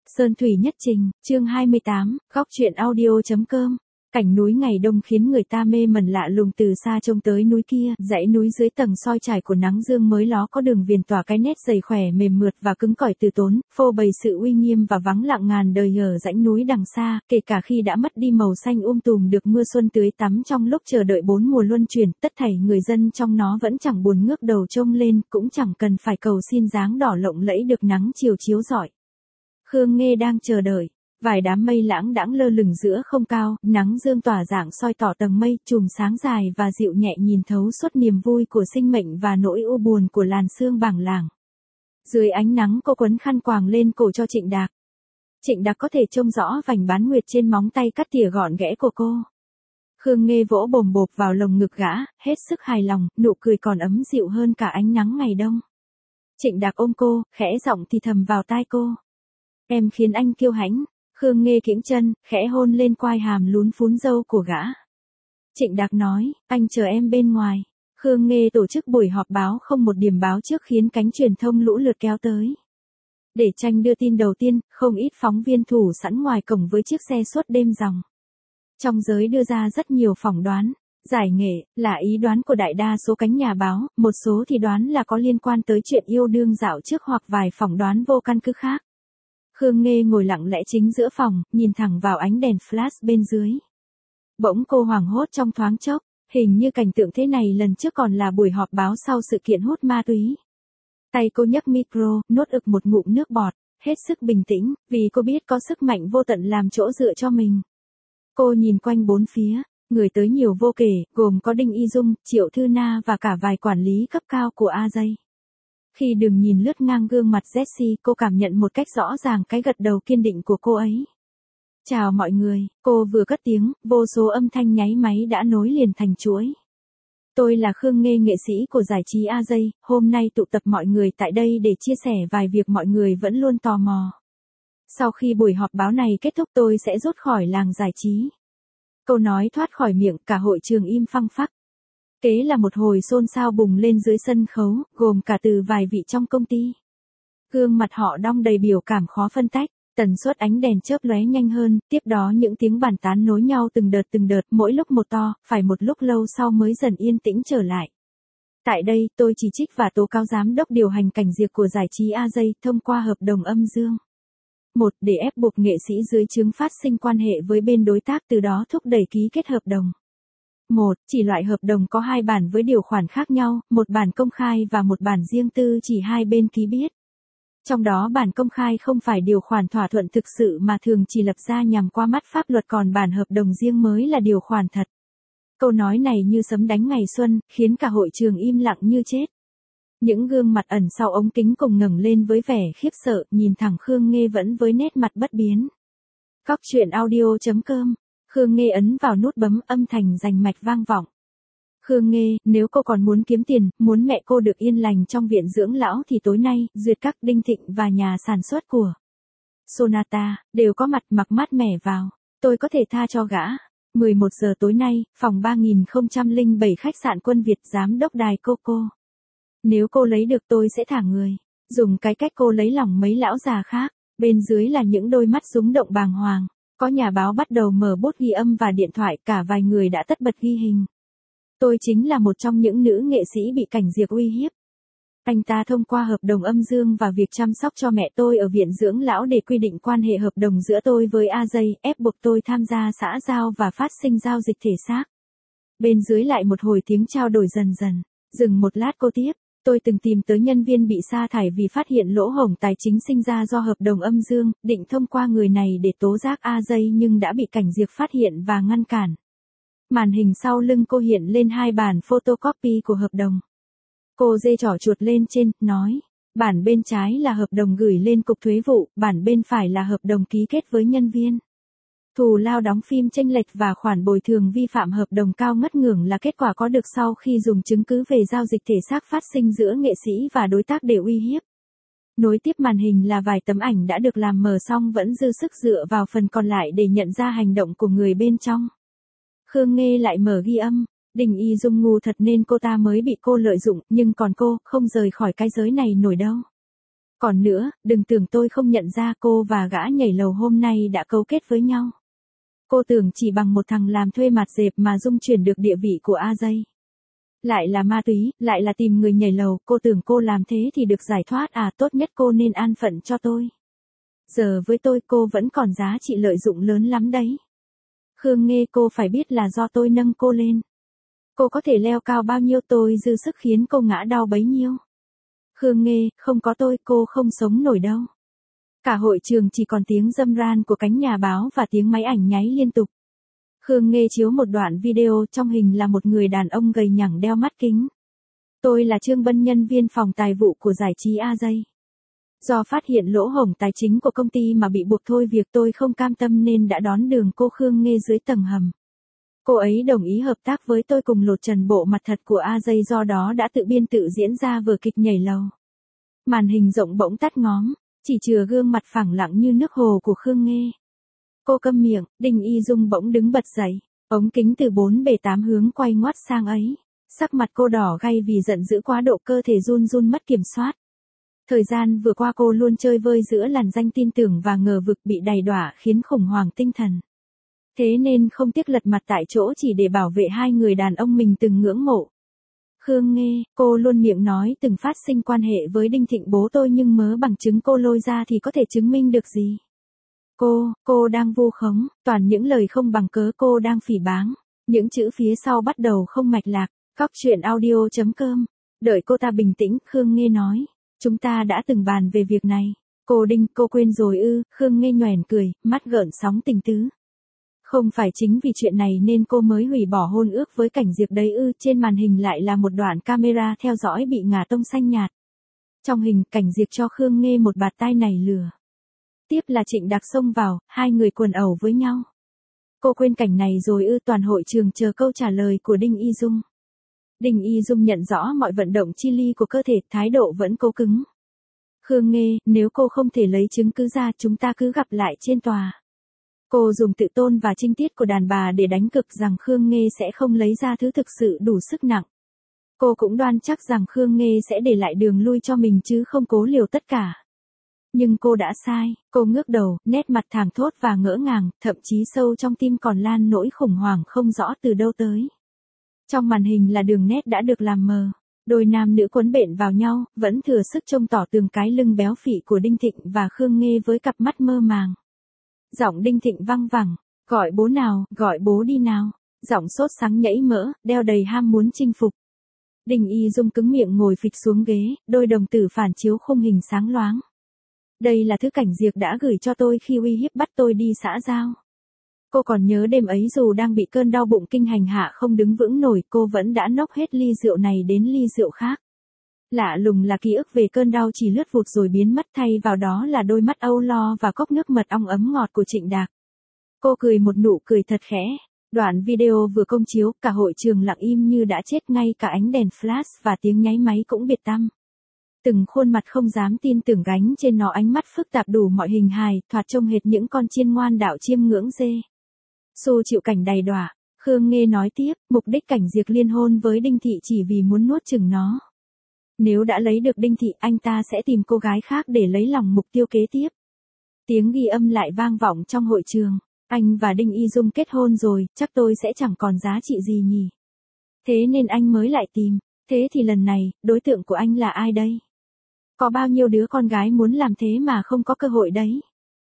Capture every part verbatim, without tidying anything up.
Sơn thủy nhất trình, chương hai mươi tám, góc truyện audio.com. Cảnh núi ngày đông khiến người ta mê mẩn lạ lùng, từ xa trông tới núi kia, dãy núi dưới tầng soi trải của nắng dương mới ló có đường viền tỏa cái nét dày khỏe mềm mượt và cứng cỏi từ tốn, phô bày sự uy nghiêm và vắng lặng ngàn đời ở dãy núi đằng xa, kể cả khi đã mất đi màu xanh um tùm được mưa xuân tưới tắm trong lúc chờ đợi bốn mùa luân chuyển, tất thảy người dân trong nó vẫn chẳng buồn ngước đầu trông lên, cũng chẳng cần phải cầu xin dáng đỏ lộng lẫy được nắng chiều chiếu rọi. Khương Nghê đang chờ đợi. Vài đám mây lãng đãng lơ lửng giữa không cao, nắng dương tỏa rạng soi tỏ tầng mây, chùm sáng dài và dịu nhẹ nhìn thấu suốt niềm vui của sinh mệnh và nỗi u buồn của làn sương bảng làng. Dưới ánh nắng cô quấn khăn quàng lên cổ cho Trịnh Đạc. Trịnh Đạc có thể trông rõ vành bán nguyệt trên móng tay cắt tỉa gọn ghẽ của cô. Khương Nghê vỗ bồm bộp vào lồng ngực gã, hết sức hài lòng, nụ cười còn ấm dịu hơn cả ánh nắng ngày đông. Trịnh Đạc ôm cô, khẽ giọng thì thầm vào tai cô. Em khiến anh kiêu hãnh. Khương Nghê kiễng chân, khẽ hôn lên quai hàm lún phún râu của gã. Trịnh Đạc nói, anh chờ em bên ngoài. Khương Nghê tổ chức buổi họp báo không một điểm báo trước khiến cánh truyền thông lũ lượt kéo tới. Để tranh đưa tin đầu tiên, không ít phóng viên thủ sẵn ngoài cổng với chiếc xe suốt đêm dòng. Trong giới đưa ra rất nhiều phỏng đoán. Giải nghệ, là ý đoán của đại đa số cánh nhà báo, một số thì đoán là có liên quan tới chuyện yêu đương dạo trước hoặc vài phỏng đoán vô căn cứ khác. Khương Nghê ngồi lặng lẽ chính giữa phòng, nhìn thẳng vào ánh đèn flash bên dưới. Bỗng cô hoảng hốt trong thoáng chốc, hình như cảnh tượng thế này lần trước còn là buổi họp báo sau sự kiện hút ma túy. Tay cô nhấc micro, nuốt ực một ngụm nước bọt, hết sức bình tĩnh, vì cô biết có sức mạnh vô tận làm chỗ dựa cho mình. Cô nhìn quanh bốn phía, người tới nhiều vô kể, gồm có Đinh Y Dung, Triệu Thư Na và cả vài quản lý cấp cao của a gi. Khi Đường nhìn lướt ngang gương mặt Jessie, cô cảm nhận một cách rõ ràng cái gật đầu kiên định của cô ấy. Chào mọi người, cô vừa cất tiếng, vô số âm thanh nháy máy đã nối liền thành chuỗi. Tôi là Khương Nghê, nghệ sĩ của giải trí a gi, hôm nay tụ tập mọi người tại đây để chia sẻ vài việc mọi người vẫn luôn tò mò. Sau khi buổi họp báo này kết thúc tôi sẽ rút khỏi làng giải trí. Câu nói thoát khỏi miệng, cả hội trường im phăng phắc. Kế là một hồi xôn xao bùng lên dưới sân khấu, gồm cả từ vài vị trong công ty. Gương mặt họ đong đầy biểu cảm khó phân tách, tần suất ánh đèn chớp lóe nhanh hơn, tiếp đó những tiếng bàn tán nối nhau từng đợt từng đợt, mỗi lúc một to, phải một lúc lâu sau mới dần yên tĩnh trở lại. Tại đây, tôi chỉ trích và tố cáo giám đốc điều hành cảnh diệt của giải trí a gi thông qua hợp đồng âm dương. một. Để ép buộc nghệ sĩ dưới trướng phát sinh quan hệ với bên đối tác, từ đó thúc đẩy ký kết hợp đồng. một. Chỉ loại hợp đồng có hai bản với điều khoản khác nhau, một bản công khai và một bản riêng tư chỉ hai bên ký biết. Trong đó bản công khai không phải điều khoản thỏa thuận thực sự mà thường chỉ lập ra nhằm qua mắt pháp luật, còn bản hợp đồng riêng mới là điều khoản thật. Câu nói này như sấm đánh ngày xuân, khiến cả hội trường im lặng như chết. Những gương mặt ẩn sau ống kính cùng ngẩng lên với vẻ khiếp sợ, nhìn thẳng Khương Nghê vẫn với nét mặt bất biến. Góc truyện audio.com. Khương Nghê ấn vào nút bấm, âm thanh rành mạch vang vọng. Khương Nghê, nếu cô còn muốn kiếm tiền, muốn mẹ cô được yên lành trong viện dưỡng lão thì tối nay, Duyệt Các, Đinh Thịnh và nhà sản xuất của Sonata đều có mặt, mặc mát mẻ vào. Tôi có thể tha cho gã. mười một giờ tối nay, phòng ba nghìn không trăm lẻ bảy khách sạn Quân Việt, giám đốc đài Coco. Nếu cô lấy được tôi sẽ thả người. Dùng cái cách cô lấy lòng mấy lão già khác. Bên dưới là những đôi mắt rúng động bàng hoàng. Có nhà báo bắt đầu mở bút ghi âm và điện thoại, cả vài người đã tất bật ghi hình. Tôi chính là một trong những nữ nghệ sĩ bị cảnh diệt uy hiếp. Anh ta thông qua hợp đồng âm dương và việc chăm sóc cho mẹ tôi ở viện dưỡng lão để quy định quan hệ hợp đồng giữa tôi với a gi, ép buộc tôi tham gia xã giao và phát sinh giao dịch thể xác. Bên dưới lại một hồi tiếng trao đổi dần dần. Dừng một lát cô tiếp. Tôi từng tìm tới nhân viên bị sa thải vì phát hiện lỗ hổng tài chính sinh ra do hợp đồng âm dương, định thông qua người này để tố giác a gi nhưng đã bị cảnh diệt phát hiện và ngăn cản. Màn hình sau lưng cô hiện lên hai bản photocopy của hợp đồng. Cô giơ trỏ chuột lên trên, nói, bản bên trái là hợp đồng gửi lên cục thuế vụ, bản bên phải là hợp đồng ký kết với nhân viên. Thù lao đóng phim chênh lệch và khoản bồi thường vi phạm hợp đồng cao ngất ngưởng là kết quả có được sau khi dùng chứng cứ về giao dịch thể xác phát sinh giữa nghệ sĩ và đối tác để uy hiếp. Nối tiếp màn hình là vài tấm ảnh đã được làm mờ xong vẫn dư sức dựa vào phần còn lại để nhận ra hành động của người bên trong. Khương Nghê lại mở ghi âm. Đinh Y Dung ngu thật nên cô ta mới bị cô lợi dụng, nhưng còn cô, không rời khỏi cái giới này nổi đâu. Còn nữa, đừng tưởng tôi không nhận ra cô và gã nhảy lầu hôm nay đã cấu kết với nhau. Cô tưởng chỉ bằng một thằng làm thuê mặt dẹp mà dung chuyển được địa vị của A Dây. Lại là ma túy, lại là tìm người nhảy lầu, cô tưởng cô làm thế thì được giải thoát à, tốt nhất cô nên an phận cho tôi. Giờ với tôi cô vẫn còn giá trị lợi dụng lớn lắm đấy. Khương Nghê, cô phải biết là do tôi nâng cô lên. Cô có thể leo cao bao nhiêu tôi dư sức khiến cô ngã đau bấy nhiêu. Khương Nghê, không có tôi cô không sống nổi đâu. Cả hội trường chỉ còn tiếng râm ran của cánh nhà báo và tiếng máy ảnh nháy liên tục. Khương Nghê chiếu một đoạn video, trong hình là một người đàn ông gầy nhẳng đeo mắt kính. Tôi là Trương Bân, nhân viên phòng tài vụ của giải trí A Dây. Do phát hiện lỗ hổng tài chính của công ty mà bị buộc thôi việc, tôi không cam tâm nên đã đón đường cô Khương Nghê dưới tầng hầm. Cô ấy đồng ý hợp tác với tôi cùng lột trần bộ mặt thật của A Dây, do đó đã tự biên tự diễn ra vở kịch nhảy lầu. Màn hình rộng bỗng tắt ngóm, chỉ chừa gương mặt phẳng lặng như nước hồ của Khương Nghê. Cô câm miệng, Đinh Y Dung bỗng đứng bật dậy, ống kính từ bốn bề tám hướng quay ngoắt sang ấy. Sắc mặt cô đỏ gay vì giận dữ quá độ, cơ thể run run mất kiểm soát. Thời gian vừa qua cô luôn chơi vơi giữa làn danh tin tưởng và ngờ vực, bị đầy đọa khiến khủng hoảng tinh thần. Thế nên không tiếc lật mặt tại chỗ chỉ để bảo vệ hai người đàn ông mình từng ngưỡng mộ. Khương Nghê, cô luôn miệng nói từng phát sinh quan hệ với Đinh Thịnh bố tôi, nhưng mớ bằng chứng cô lôi ra thì có thể chứng minh được gì? Cô, cô đang vu khống, toàn những lời không bằng cớ, cô đang phỉ báng. Những chữ phía sau bắt đầu không mạch lạc. Góc truyện audio chấm com. Đợi cô ta bình tĩnh, Khương Nghê nói. Chúng ta đã từng bàn về việc này. Cô Đinh, cô quên rồi ư? Khương Nghê nhoẻn cười, mắt gợn sóng tình tứ. Không phải chính vì chuyện này nên cô mới hủy bỏ hôn ước với Cảnh Diệp đấy ư? Trên màn hình lại là một đoạn camera theo dõi bị ngả tông xanh nhạt. Trong hình, Cảnh Diệp cho Khương Nghê một bạt tai nảy lửa. Tiếp là Trịnh Đạc xông vào, hai người quần ẩu với nhau. Cô quên cảnh này rồi ư? Toàn hội trường chờ câu trả lời của Đinh Y Dung. Đinh Y Dung nhận rõ mọi vận động chi li của cơ thể, thái độ vẫn cố cứng. Khương Nghê, nếu cô không thể lấy chứng cứ ra, chúng ta cứ gặp lại trên tòa. Cô dùng tự tôn và trinh tiết của đàn bà để đánh cược rằng Khương Nghê sẽ không lấy ra thứ thực sự đủ sức nặng. Cô cũng đoan chắc rằng Khương Nghê sẽ để lại đường lui cho mình chứ không cố liều tất cả. Nhưng cô đã sai, cô ngước đầu, nét mặt thảng thốt và ngỡ ngàng, thậm chí sâu trong tim còn lan nỗi khủng hoảng không rõ từ đâu tới. Trong màn hình là đường nét đã được làm mờ. Đôi nam nữ quấn bện vào nhau, vẫn thừa sức trông tỏ tường cái lưng béo phì của Đinh Thịnh và Khương Nghê với cặp mắt mơ màng. Giọng Đinh Thịnh văng vẳng, gọi bố nào, gọi bố đi nào. Giọng sốt sắng nhảy mỡ, đeo đầy ham muốn chinh phục. Đinh Y Dung cứng miệng ngồi phịch xuống ghế, đôi đồng tử phản chiếu khung hình sáng loáng. Đây là thứ Cảnh Diệp đã gửi cho tôi khi uy hiếp bắt tôi đi xã giao. Cô còn nhớ đêm ấy dù đang bị cơn đau bụng kinh hành hạ không đứng vững nổi, cô vẫn đã nốc hết ly rượu này đến ly rượu khác. Lạ lùng là ký ức về cơn đau chỉ lướt vụt rồi biến mất, thay vào đó là đôi mắt âu lo và cốc nước mật ong ấm ngọt của Trịnh Đạc. Cô cười một nụ cười thật khẽ. Đoạn video vừa công chiếu, cả hội trường lặng im như đã chết, ngay cả ánh đèn flash và tiếng nháy máy cũng biệt tăm. Từng khuôn mặt không dám tin tưởng gánh trên nó ánh mắt phức tạp đủ mọi hình hài, thoạt trông hệt những con chiên ngoan đạo chiêm ngưỡng dê. Xu chịu cảnh đầy đọa, Khương Nghê nói tiếp, mục đích Cảnh Diệp liên hôn với Đinh Thị chỉ vì muốn nuốt chửng nó. Nếu đã lấy được Đinh Thị, anh ta sẽ tìm cô gái khác để lấy lòng mục tiêu kế tiếp. Tiếng ghi âm lại vang vọng trong hội trường. Anh và Đinh Y Dung kết hôn rồi, chắc tôi sẽ chẳng còn giá trị gì nhỉ. Thế nên anh mới lại tìm. Thế thì lần này, đối tượng của anh là ai đây? Có bao nhiêu đứa con gái muốn làm thế mà không có cơ hội đấy?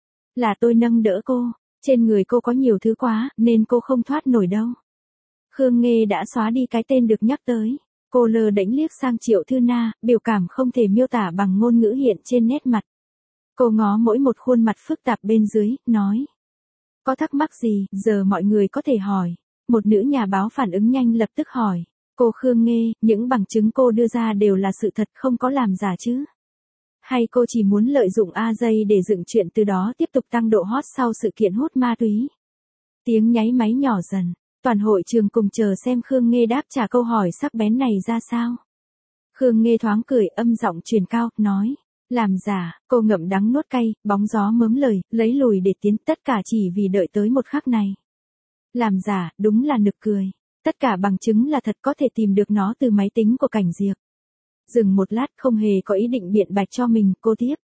Là tôi nâng đỡ cô. Trên người cô có nhiều thứ quá, nên cô không thoát nổi đâu. Khương Nghê đã xóa đi cái tên được nhắc tới. Cô lơ đễnh liếc sang Triệu Thư Na, biểu cảm không thể miêu tả bằng ngôn ngữ hiện trên nét mặt. Cô ngó mỗi một khuôn mặt phức tạp bên dưới, nói. Có thắc mắc gì, giờ mọi người có thể hỏi. Một nữ nhà báo phản ứng nhanh lập tức hỏi. Cô Khương Nghê, những bằng chứng cô đưa ra đều là sự thật, không có làm giả chứ? Hay cô chỉ muốn lợi dụng A Dây để dựng chuyện, từ đó tiếp tục tăng độ hot sau sự kiện hút ma túy? Tiếng nháy máy nhỏ dần, toàn hội trường cùng chờ xem Khương Nghê đáp trả câu hỏi sắc bén này ra sao. Khương Nghê thoáng cười, âm giọng truyền cao, nói. Làm giả, cô ngậm đắng nuốt cay, bóng gió mớm lời, lấy lùi để tiến, tất cả chỉ vì đợi tới một khắc này. Làm giả, đúng là nực cười. Tất cả bằng chứng là thật, có thể tìm được nó từ máy tính của Cảnh Diệp. Dừng một lát, không hề có ý định biện bạch cho mình, cô tiếp.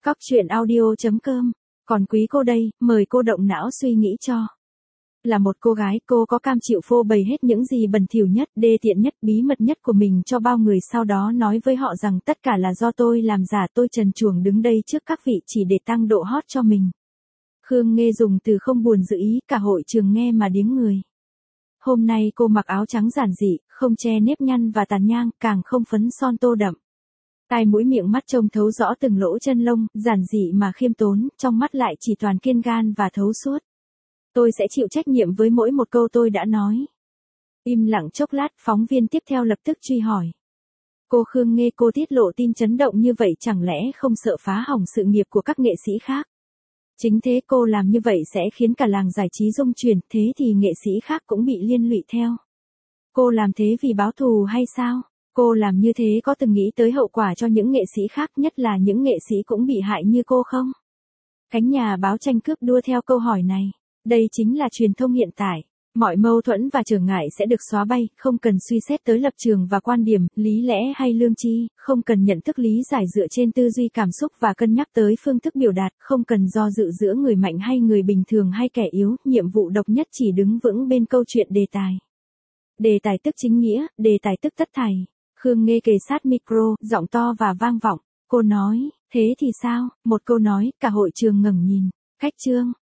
Cóc truyện audio.com. Còn quý cô đây, mời cô động não suy nghĩ cho. Là một cô gái, cô có cam chịu phô bày hết những gì bẩn thỉu nhất, đê tiện nhất, bí mật nhất của mình cho bao người, sau đó nói với họ rằng tất cả là do tôi làm giả, tôi trần truồng đứng đây trước các vị chỉ để tăng độ hot cho mình. Khương Nghê dùng từ không buồn dự ý, cả hội trường nghe mà điếng người. Hôm nay cô mặc áo trắng giản dị, không che nếp nhăn và tàn nhang, càng không phấn son tô đậm. Tai mũi miệng mắt trông thấu rõ từng lỗ chân lông, giản dị mà khiêm tốn, trong mắt lại chỉ toàn kiên gan và thấu suốt. Tôi sẽ chịu trách nhiệm với mỗi một câu tôi đã nói. Im lặng chốc lát, phóng viên tiếp theo lập tức truy hỏi. Cô Khương Nghê, cô tiết lộ tin chấn động như vậy chẳng lẽ không sợ phá hỏng sự nghiệp của các nghệ sĩ khác? Chính thế, cô làm như vậy sẽ khiến cả làng giải trí rung chuyển, thế thì nghệ sĩ khác cũng bị liên lụy theo. Cô làm thế vì báo thù hay sao? Cô làm như thế có từng nghĩ tới hậu quả cho những nghệ sĩ khác, nhất là những nghệ sĩ cũng bị hại như cô không? Cánh nhà báo tranh cướp đua theo câu hỏi này. Đây chính là truyền thông hiện tại. Mọi mâu thuẫn và trở ngại sẽ được xóa bay, không cần suy xét tới lập trường và quan điểm, lý lẽ hay lương tri, không cần nhận thức lý giải dựa trên tư duy cảm xúc và cân nhắc tới phương thức biểu đạt, không cần do dự giữa người mạnh hay người bình thường hay kẻ yếu, nhiệm vụ độc nhất chỉ đứng vững bên câu chuyện đề tài. Đề tài tức chính nghĩa, đề tài tức tất thảy. Khương Nghê kề sát micro, giọng to và vang vọng. Cô nói, thế thì sao? Một câu nói, cả hội trường ngẩng nhìn. Cách chương.